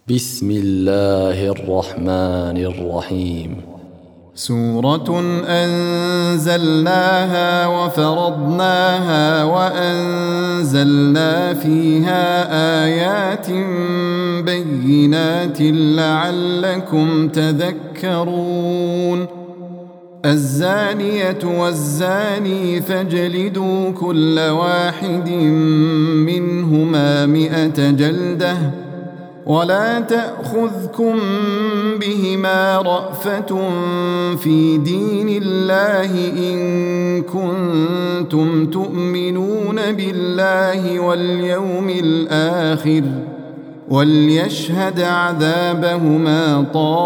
بسم الله الرحمن الرحيم. سورة أنزلناها وفرضناها وأنزلنا فيها آيات بينات لعلكم تذكرون. الزانية والزاني فاجلدوا كل واحد منهما 100 جلدة ولا تأخذكم بهما رأفة في دين الله إن كنتم تؤمنون بالله واليوم الآخر وليشهد عذابهما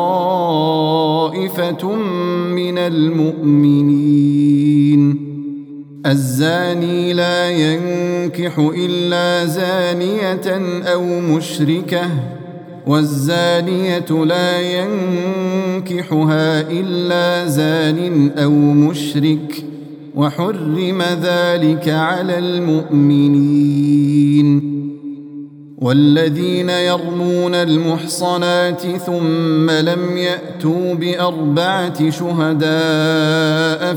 طائفة من المؤمنين. الزاني لا ينكح إلا زانية أو مشركة والزانية لا ينكحها إلا زان أو مشرك وحرم ذلك على المؤمنين. والذين يرمون المحصنات ثم لم يأتوا ب4 شهداء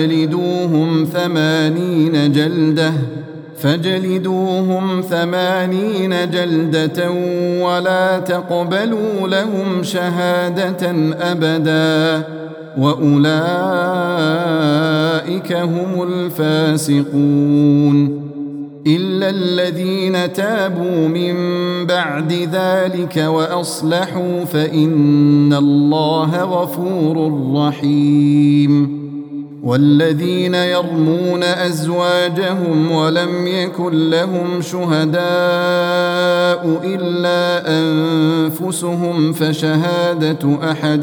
فاجلدوهم 80 جلدة ولا تقبلوا لهم شهادة أبدا وأولئك هم الفاسقون. إلا الذين تابوا من بعد ذلك وأصلحوا فإن الله غفور رحيم. والذين يرمون أزواجهم ولم يكن لهم شهداء إلا أنفسهم فشهادة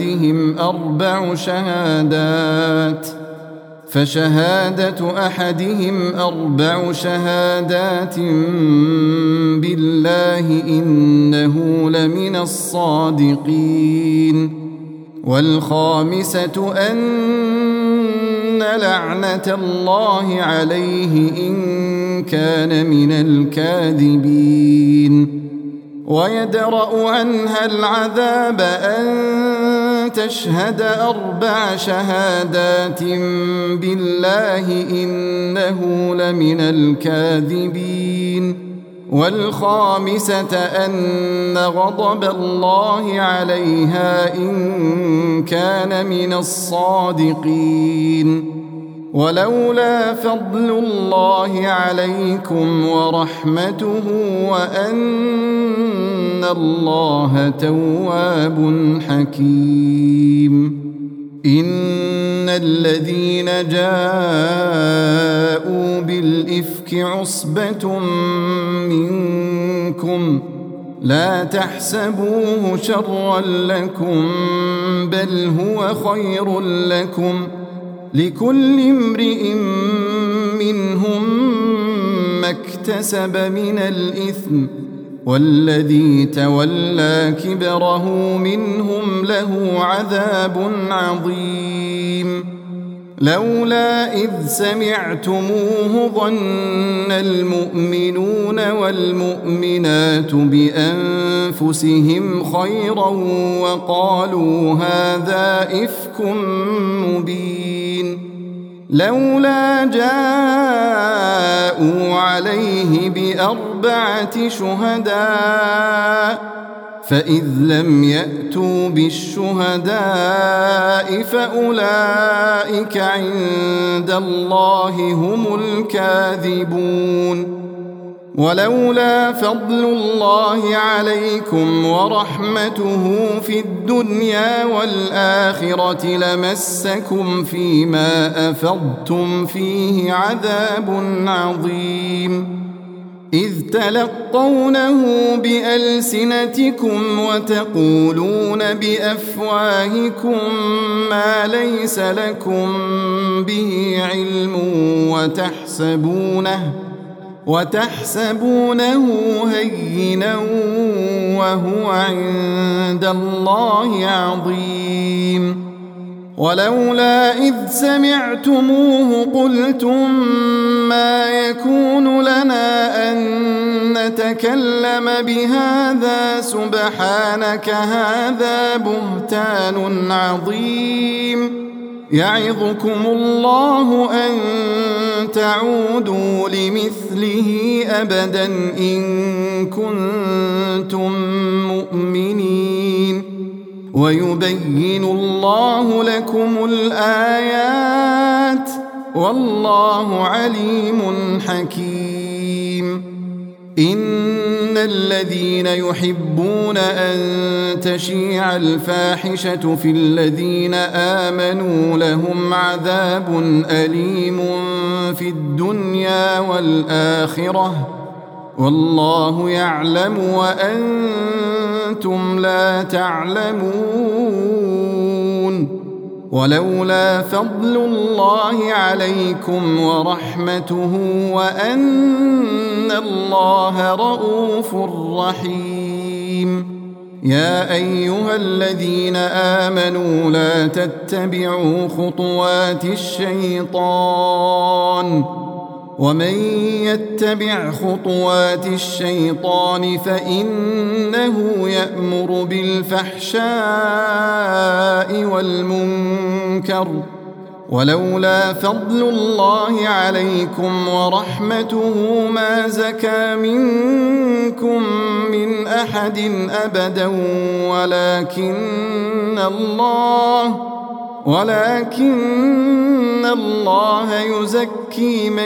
أحدهم 4 شهادات بالله إنه لمن الصادقين. والخامسة أن لعنة الله عليه إن كان من الكاذبين. ويدرأ عنها العذاب أن تشهد 4 شهادات بالله إنه لمن الكاذبين. والخامسة أن غضب الله عليها إن كان من الصادقين. ولولا فضل الله عليكم ورحمته وأن الله تواب حكيم. إن الذين جاءوا بالإفك عصبة منكم لا تحسبوه شرا لكم بل هو خير لكم لكل امرئ منهم ما اكتسب من الإثم والذي تولى كبره منهم له عذاب عظيم. لولا إذ سمعتموه ظن المؤمنون والمؤمنات بأنفسهم خيرا وقالوا هذا إفك مبين. لولا جاءوا عليه ب4 شهداء فإذ لم يأتوا بالشهداء فأولئك عند الله هم الكاذبون. ولولا فضل الله عليكم ورحمته في الدنيا والآخرة لمسكم فيما أفضتم فيه عذاب عظيم. إذ تلقونه بألسنتكم وتقولون بأفواهكم ما ليس لكم به علم وتحسبونه هينا وهو عند الله عظيم. ولولا إذ سمعتموه قلتم ما يكون لنا أن نتكلم بهذا سبحانك هذا بهتان عظيم يعظكم الله أن تعودوا لمثله أبدا إن كنتم مؤمنين ويبين الله لكم الآيات والله عليم حكيم إن الذين يحبون أن تشيع الفاحشة في الذين آمنوا لهم عذاب أليم في الدنيا والآخرة والله يعلم وأنتم لا تعلمون ولولا فضل الله عليكم ورحمته وأن الله رؤوف رحيم يا أيها الذين آمنوا لا تتبعوا خطوات الشيطان ومن يتبع خطوات الشيطان فإنه يأمر بالفحشاء والمنكر ولولا فضل الله عليكم ورحمته ما زكى منكم من أحد أبدا ولكن الله يزكي من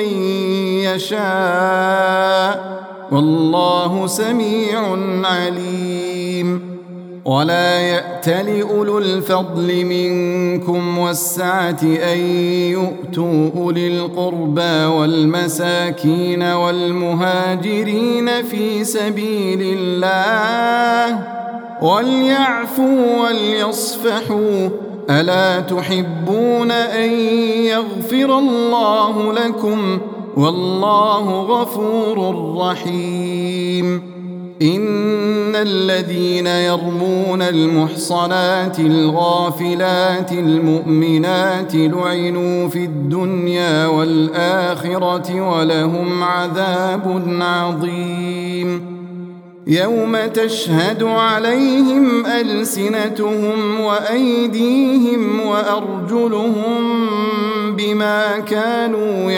يشاء والله سميع عليم ولا يأتل أولو الفضل منكم والسعة أن يؤتوا أولي القربى والمساكين والمهاجرين في سبيل الله وليعفوا وليصفحوا ألا تحبون أن يغفر الله لكم والله غفور رحيم إن الذين يرمون المحصنات الغافلات المؤمنات لعنوا في الدنيا والآخرة ولهم عذاب عظيم يوم تشهد عليهم ألسنتهم وأيديهم وأرجلهم بما كانوا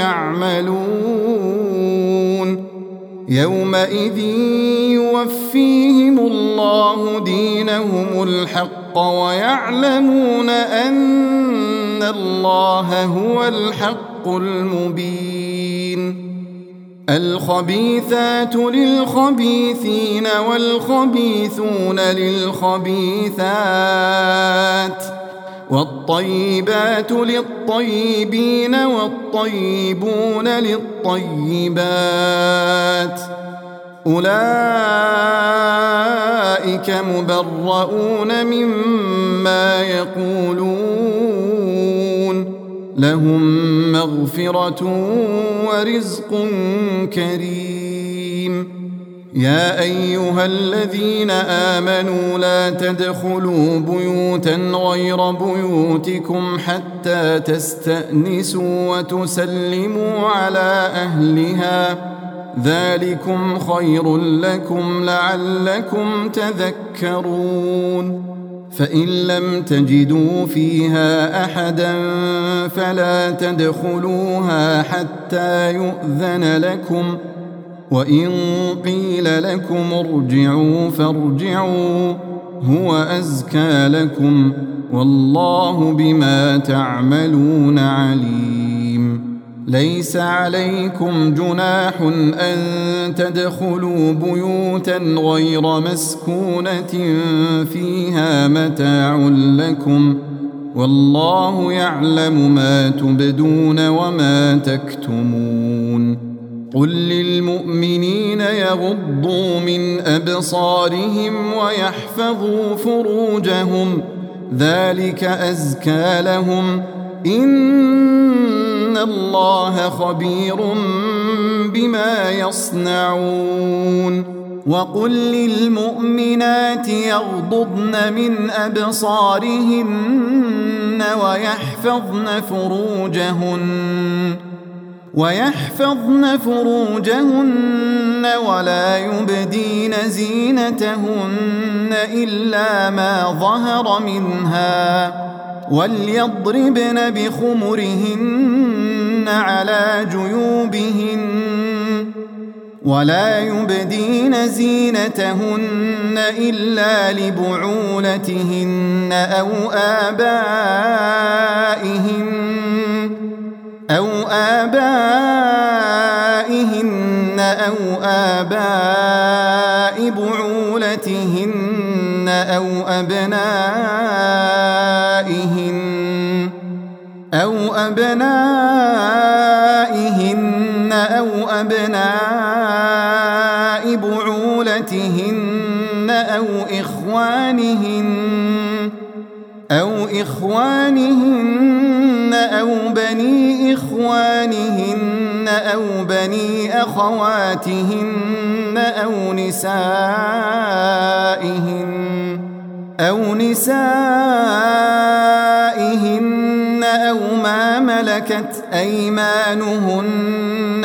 يعملون يومئذ يوفيهم الله دينهم الحق ويعلمون أن الله هو الحق المبين الخبيثات للخبيثين والخبيثون للخبيثات والطيبات للطيبين والطيبون للطيبات أولئك مبرؤون مما يقولون لهم مغفرة ورزق كريم يا أيها الذين آمنوا لا تدخلوا بيوتا غير بيوتكم حتى تستأنسوا وتسلموا على أهلها ذلكم خير لكم لعلكم تذكرون فإن لم تجدوا فيها أحدا فلا تدخلوها حتى يؤذن لكم وإن قيل لكم ارجعوا فارجعوا هو أزكى لكم والله بما تعملون عليم ليس عليكم جناح أن تدخلوا بيوتا غير مسكونة فيها متاع لكم والله يعلم ما تبدون وما تكتمون قل للمؤمنين يغضوا من أبصارهم ويحفظوا فروجهم ذلك أزكى لهم إن الله خبير بما يصنعون وقل للمؤمنات يغضضن من أبصارهن ويحفظن فروجهن ويحفظن فروجهن ولا يبدين زينتهن إلا ما ظهر منها وليضربن بخمرهن على جيوبهن ولا يبدين زينتهن إلا لبعولتهن أو آبائهن أو آباء بعولتهن أو أبنائهن أو أبناء بعولتهن أو إخوانهن أو بني إخوانهن أو بني أخواتهن أو نسائهن أو ما ملكت أيمانهن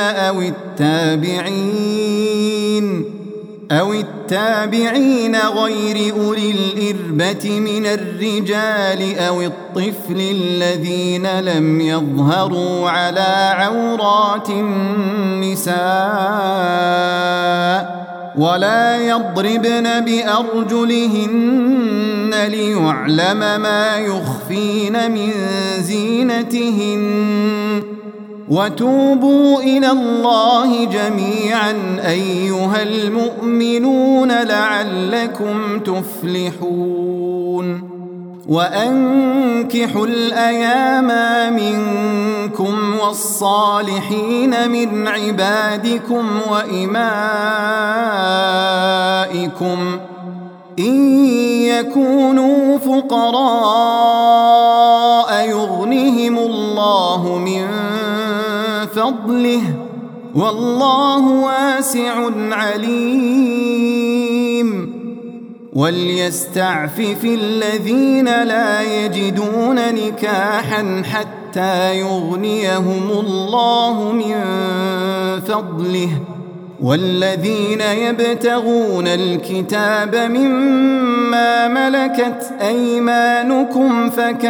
أو التابعين غير أولي الإربة من الرجال أو الطفل الذين لم يظهروا على عورات النساء ولا يضربن بأرجلهن ليعلم ما يخفين من زينتهن وتوبوا إلى الله جميعا أيها المؤمنون لعلكم تفلحون وأنكحوا الأيام منكم والصالحين من عبادكم وإمائكم إن يكونوا فقراء يغنهم الله من فضله والله واسع عليم وليستعفف الذين لا يجدون نكاحا حتى يغنيهم الله من فضله والذين يبتغون الكتاب مما ملكت أيمانكم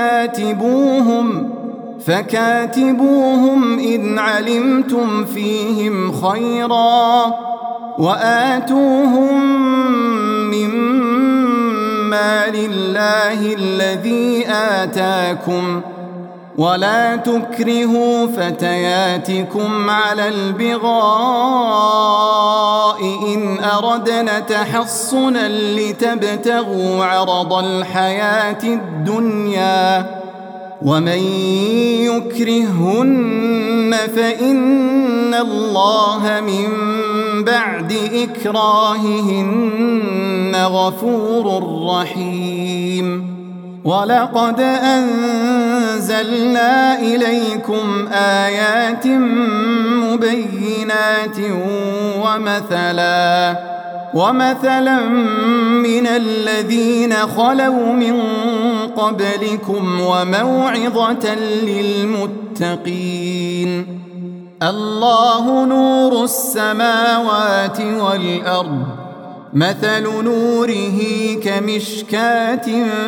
فكاتبوهم إن علمتم فيهم خيرا وآتوهم مما لله الذي آتاكم ولا تكرهوا فتياتكم على البغاء إن أردنا تحصنا لتبتغوا عرض الحياة الدنيا ومن يكرهن فإن الله من بعد إكراههن غفور رحيم ولقد أنزلنا إليكم آيات مبينات ومثلا من الذين خلوا من قبلكم وموعظة للمتقين الله نور السماوات والأرض مثل نوره كمشكاة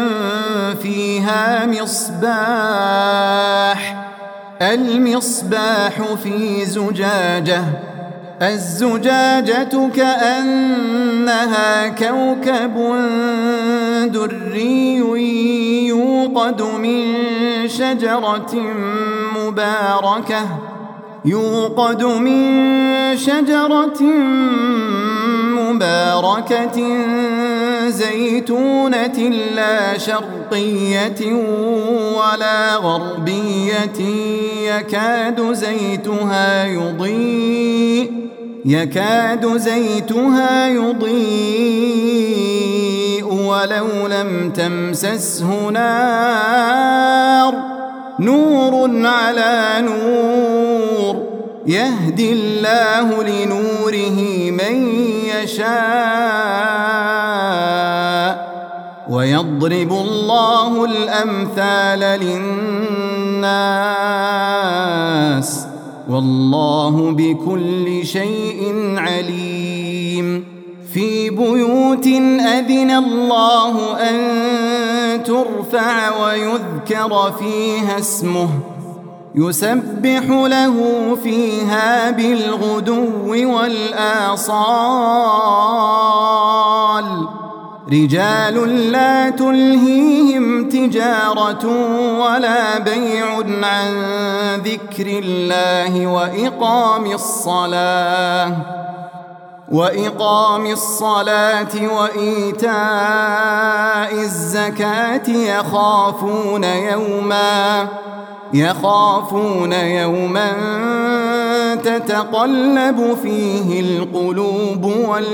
فيها المصباح في زجاجة الزجاجة كأنها كوكب دري يوقد من شجرة مباركة زيتونة لا شرقية ولا غربية يكاد زيتها يضيء ولو لم تمسسه نور على نور يهدي الله لنوره من يشاء ويضرب الله الأمثال للناس والله بكل شيء عليم. في بيوت أذن الله أن ترفع ويذكر فيها اسمه يسبح له فيها بالغدو والآصال رجال لا تلهيهم تجارة ولا بيع عن ذكر الله وإقام الصلاة وإيتاء الزكاة يخافون يوما تتقلب فيه القلوب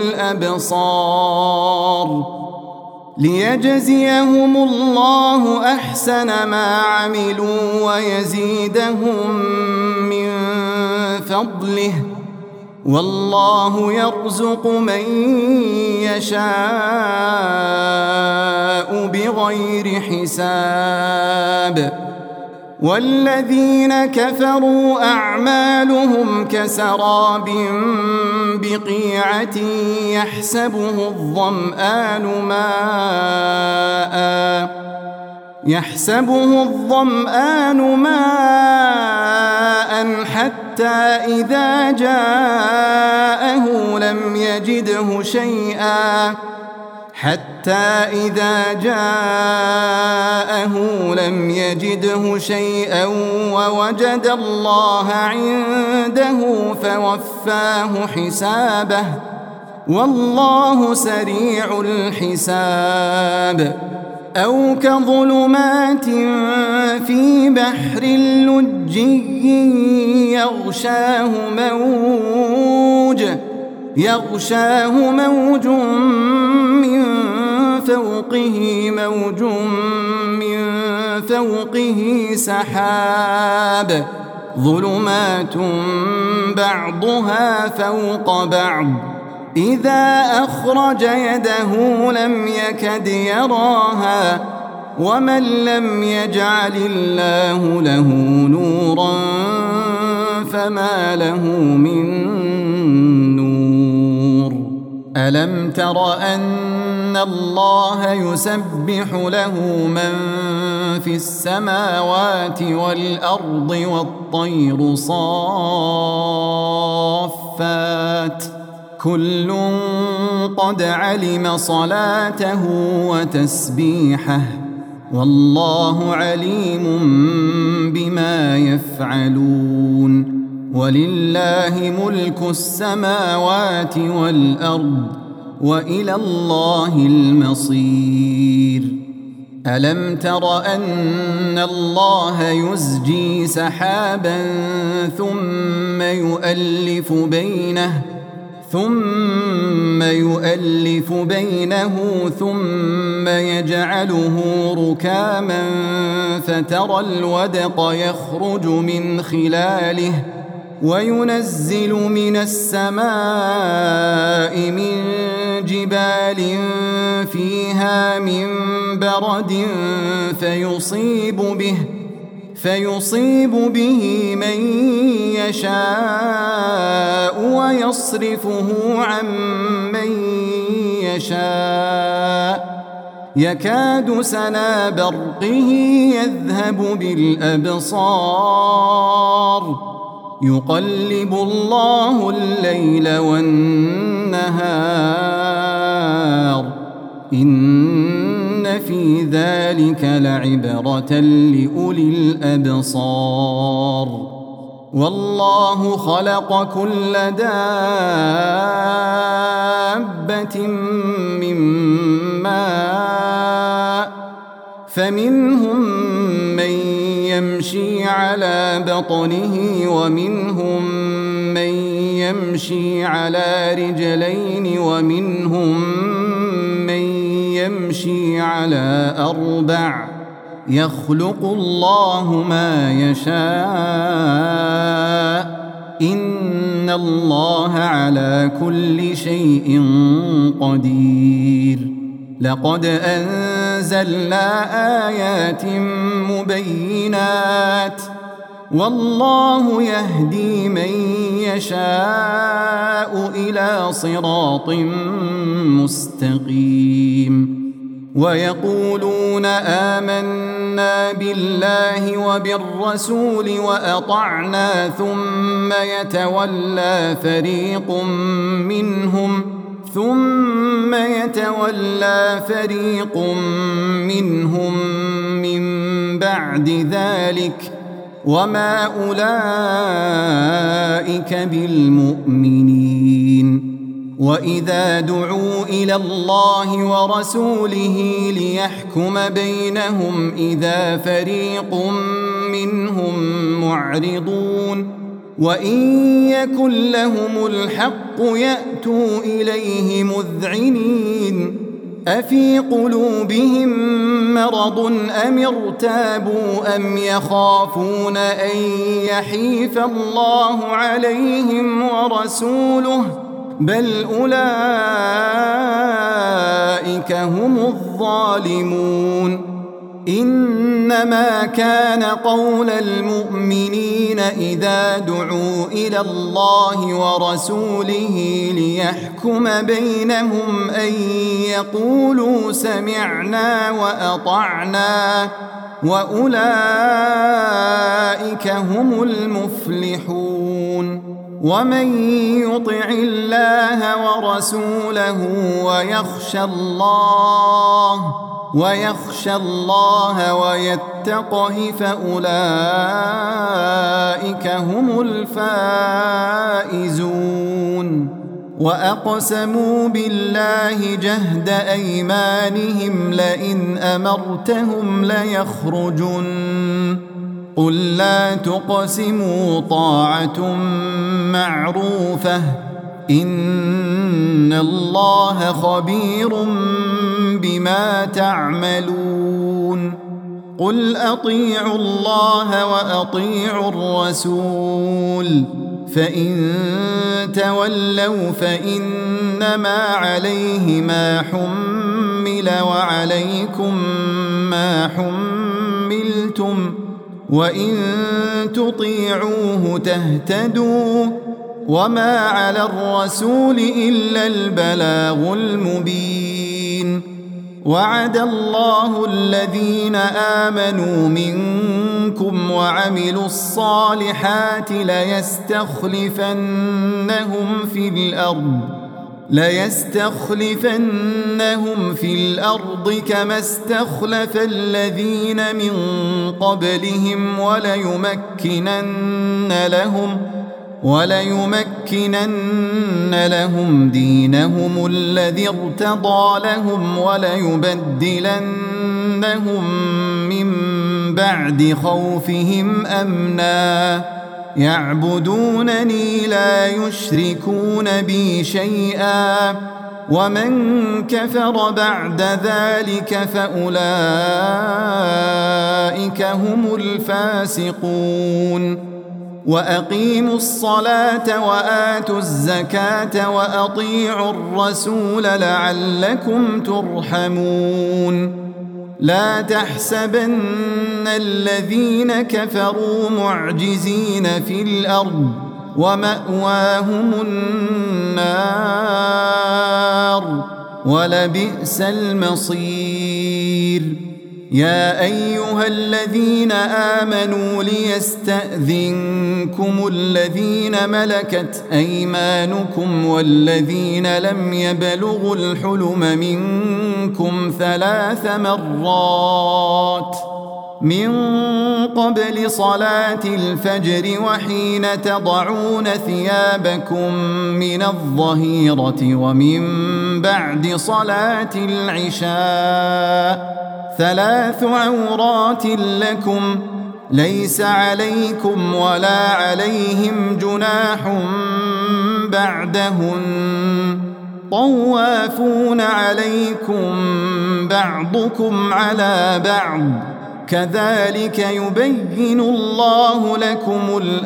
والأبصار ليجزيهم الله أحسن ما عملوا ويزيدهم من فضله والله يرزق من يشاء بغير حساب. والذين كفروا أعمالهم كسراب بقيعة يحسبه الظمآن ماء حتى إذا جاءه لم يجده شيئا ووجد الله عنده فوفاه حسابه والله سريع الحساب. أو كظلمات في بحر لجي يغشاه موج من فوقه سحاب ظلمات بعضها فوق بعض إذا أخرج يده لم يكد يراها ومن لم يجعل الله له نورا فما له من نور. ألم تر أن الله يسبح له من في السماوات والأرض والطير صافات كل قد علم صلاته وتسبيحه والله عليم بما يفعلون. ولله ملك السماوات والأرض وإلى الله المصير. ألم تر أن الله يزجي سحابا ثم يؤلف بينه ثم يجعله ركاما فترى الودق يخرج من خلاله وينزل من السماء من جبال فيها من برد فيصيب به من يشاء ويصرفه عن من يشاء يكاد سنا برقه يذهب بالأبصار يقلب الله الليل والنهار إن في ذلك لعبرة لأولي الأبصار. والله خلق كل دابة من ماء فمنهم من يمشي على بطنه ومنهم من يمشي على رجلين ومنهم من يمشي على أربع يخلق الله ما يشاء إن الله على كل شيء قدير. لقد أنزلنا آيات مبينات والله يهدي من يشاء إلى صراط مستقيم ويقولون آمنا بالله وبالرسول وأطعنا ثم يتولى فريق منهم من بعد ذلك وما أولئك بالمؤمنين وإذا دعوا إلى الله ورسوله ليحكم بينهم إذا فريق منهم معرضون وإن يكن لهم الحق يأتوا إليه مذعنين أفي قلوبهم مرض أم ارتابوا أم يخافون أن يحيف الله عليهم ورسوله بل أولئك هم الظالمون إنما كان قول المؤمنين إذا دعوا إلى الله ورسوله ليحكم بينهم أن يقولوا سمعنا وأطعنا وأولئك هم المفلحون ومن يطع الله ورسوله ويخشى الله ويتقه فأولئك هم الفائزون وأقسموا بالله جهد أيمانهم لئن أمرتهم ليخرجن قل لا تقسموا طاعة معروفة إن الله خبير بما تعملون قل أطيعوا الله وأطيعوا الرسول فإن تولوا فإنما عليه ما حمل وعليكم ما حملتم وإن تطيعوه تهتدوا وما على الرسول إلا البلاغ المبين وعد الله الذين آمنوا منكم وعملوا الصالحات ليستخلفنهم في الأرض كما استخلف الذين من قبلهم وليمكنن لهم دينهم الذي ارتضى لهم وليبدلنهم من بعد خوفهم أمنا يعبدونني لا يشركون بي شيئا ومن كفر بعد ذلك فأولئك هم الفاسقون وأقيموا الصلاة وآتوا الزكاة وأطيعوا الرسول لعلكم ترحمون لا تحسبن الذين كفروا معجزين في الأرض ومأواهم النار ولبئس المصير يا أيها الذين آمنوا ليستأذنكم الذين ملكت أيمانكم والذين لم يبلغوا الحلم منكم 3 مرات من قبل صلاة الفجر وحين تضعون ثيابكم من الظهيرة ومن بعد صلاة العشاء 3 عورات لكم ليس عليكم ولا عليهم جناح بعدهن طوافون عليكم بعضكم على بعض كذلك يبين الله لكم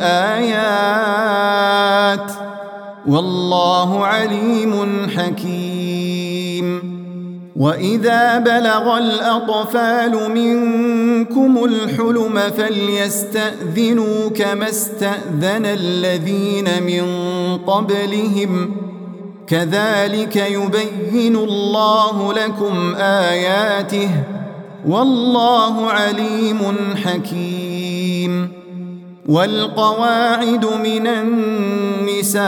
الآيات والله عليم حكيم وإذا بلغ الأطفال منكم الحلم فليستأذنوا كما استأذن الذين من قبلهم كذلك يبين الله لكم آياته والله عليم حكيم. والقواعد من النساء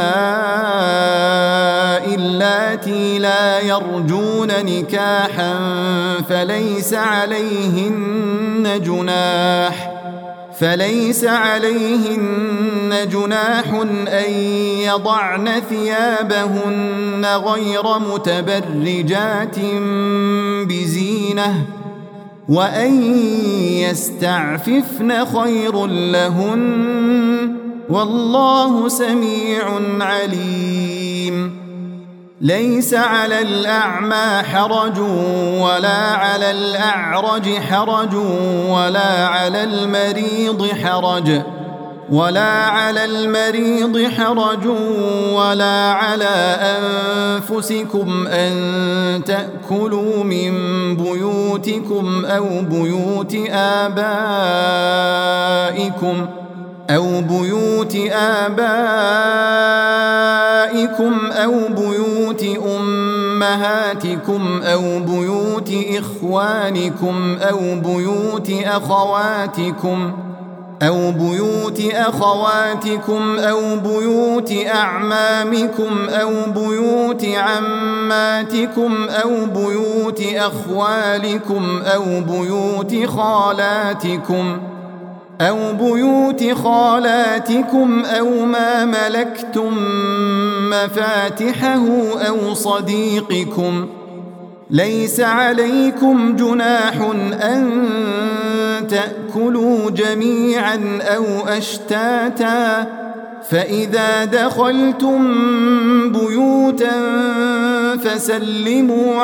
اللاتي لا يرجون نكاحا فليس عليهن جناح أن يضعن ثيابهن غير متبرجات بزينة وأن يستعففن خير لهن والله سميع عليم. ليس على الأعمى حرج ولا على الأعرج حرج ولا على المريض حرج ولا على أنفسكم أن تأكلوا من بيوتكم أو بيوت آبائكم أو بيوت أمهاتكم أو بيوت إخوانكم أو بيوت أخواتكم أو بيوت أعمامكم أو بيوت عماتكم أو بيوت أخوالكم أو بيوت خالاتكم أو ما ملكتم مفاتحه أو صديقكم. ليس عليكم جناح أن تأكلوا جميعا أو أشتاتا فإذا دخلتم بيوتا فسلموا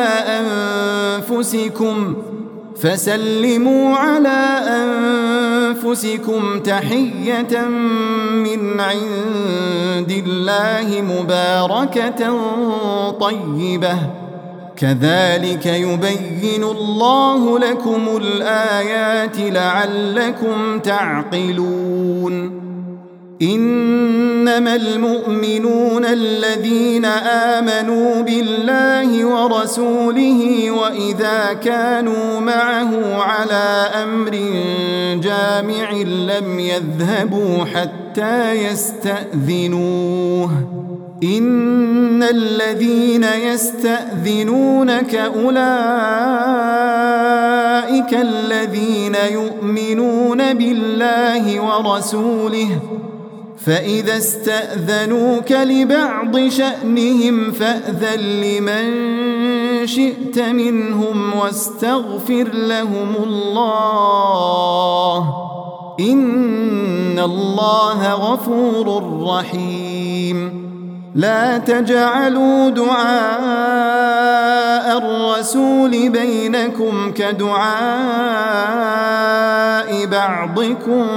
على أنفسكم تحية من عند الله مباركة طيبة كذلك يبين الله لكم الآيات لعلكم تعقلون. إنما المؤمنون الذين آمنوا بالله ورسوله وإذا كانوا معه على أمر جامع لم يذهبوا حتى يستأذنوه. إن الذين يستأذنونك أولئك الذين يؤمنون بالله ورسوله فإذا استأذنوك لبعض شأنهم فأذن لمن شئت منهم واستغفر لهم الله إن الله غفور رحيم. لا تجعلوا دعاء الرسول بينكم كدعاء بعضكم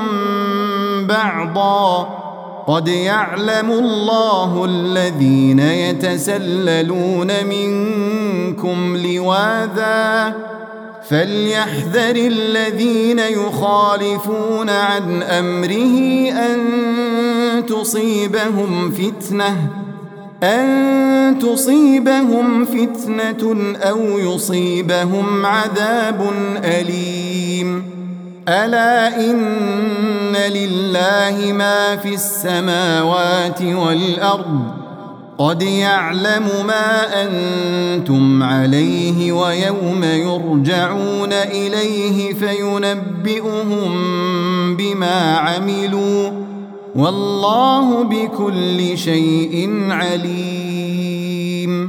بعضا قد يعلم الله الذين يتسللون منكم لواذا فليحذر الذين يخالفون عن أمره أن تصيبهم فتنة أو يصيبهم عذاب أليم. ألا إن لله ما في السماوات والأرض قد يعلم ما أنتم عليه ويوم يرجعون إليه فينبئهم بما عملوا والله بكل شيء عليم.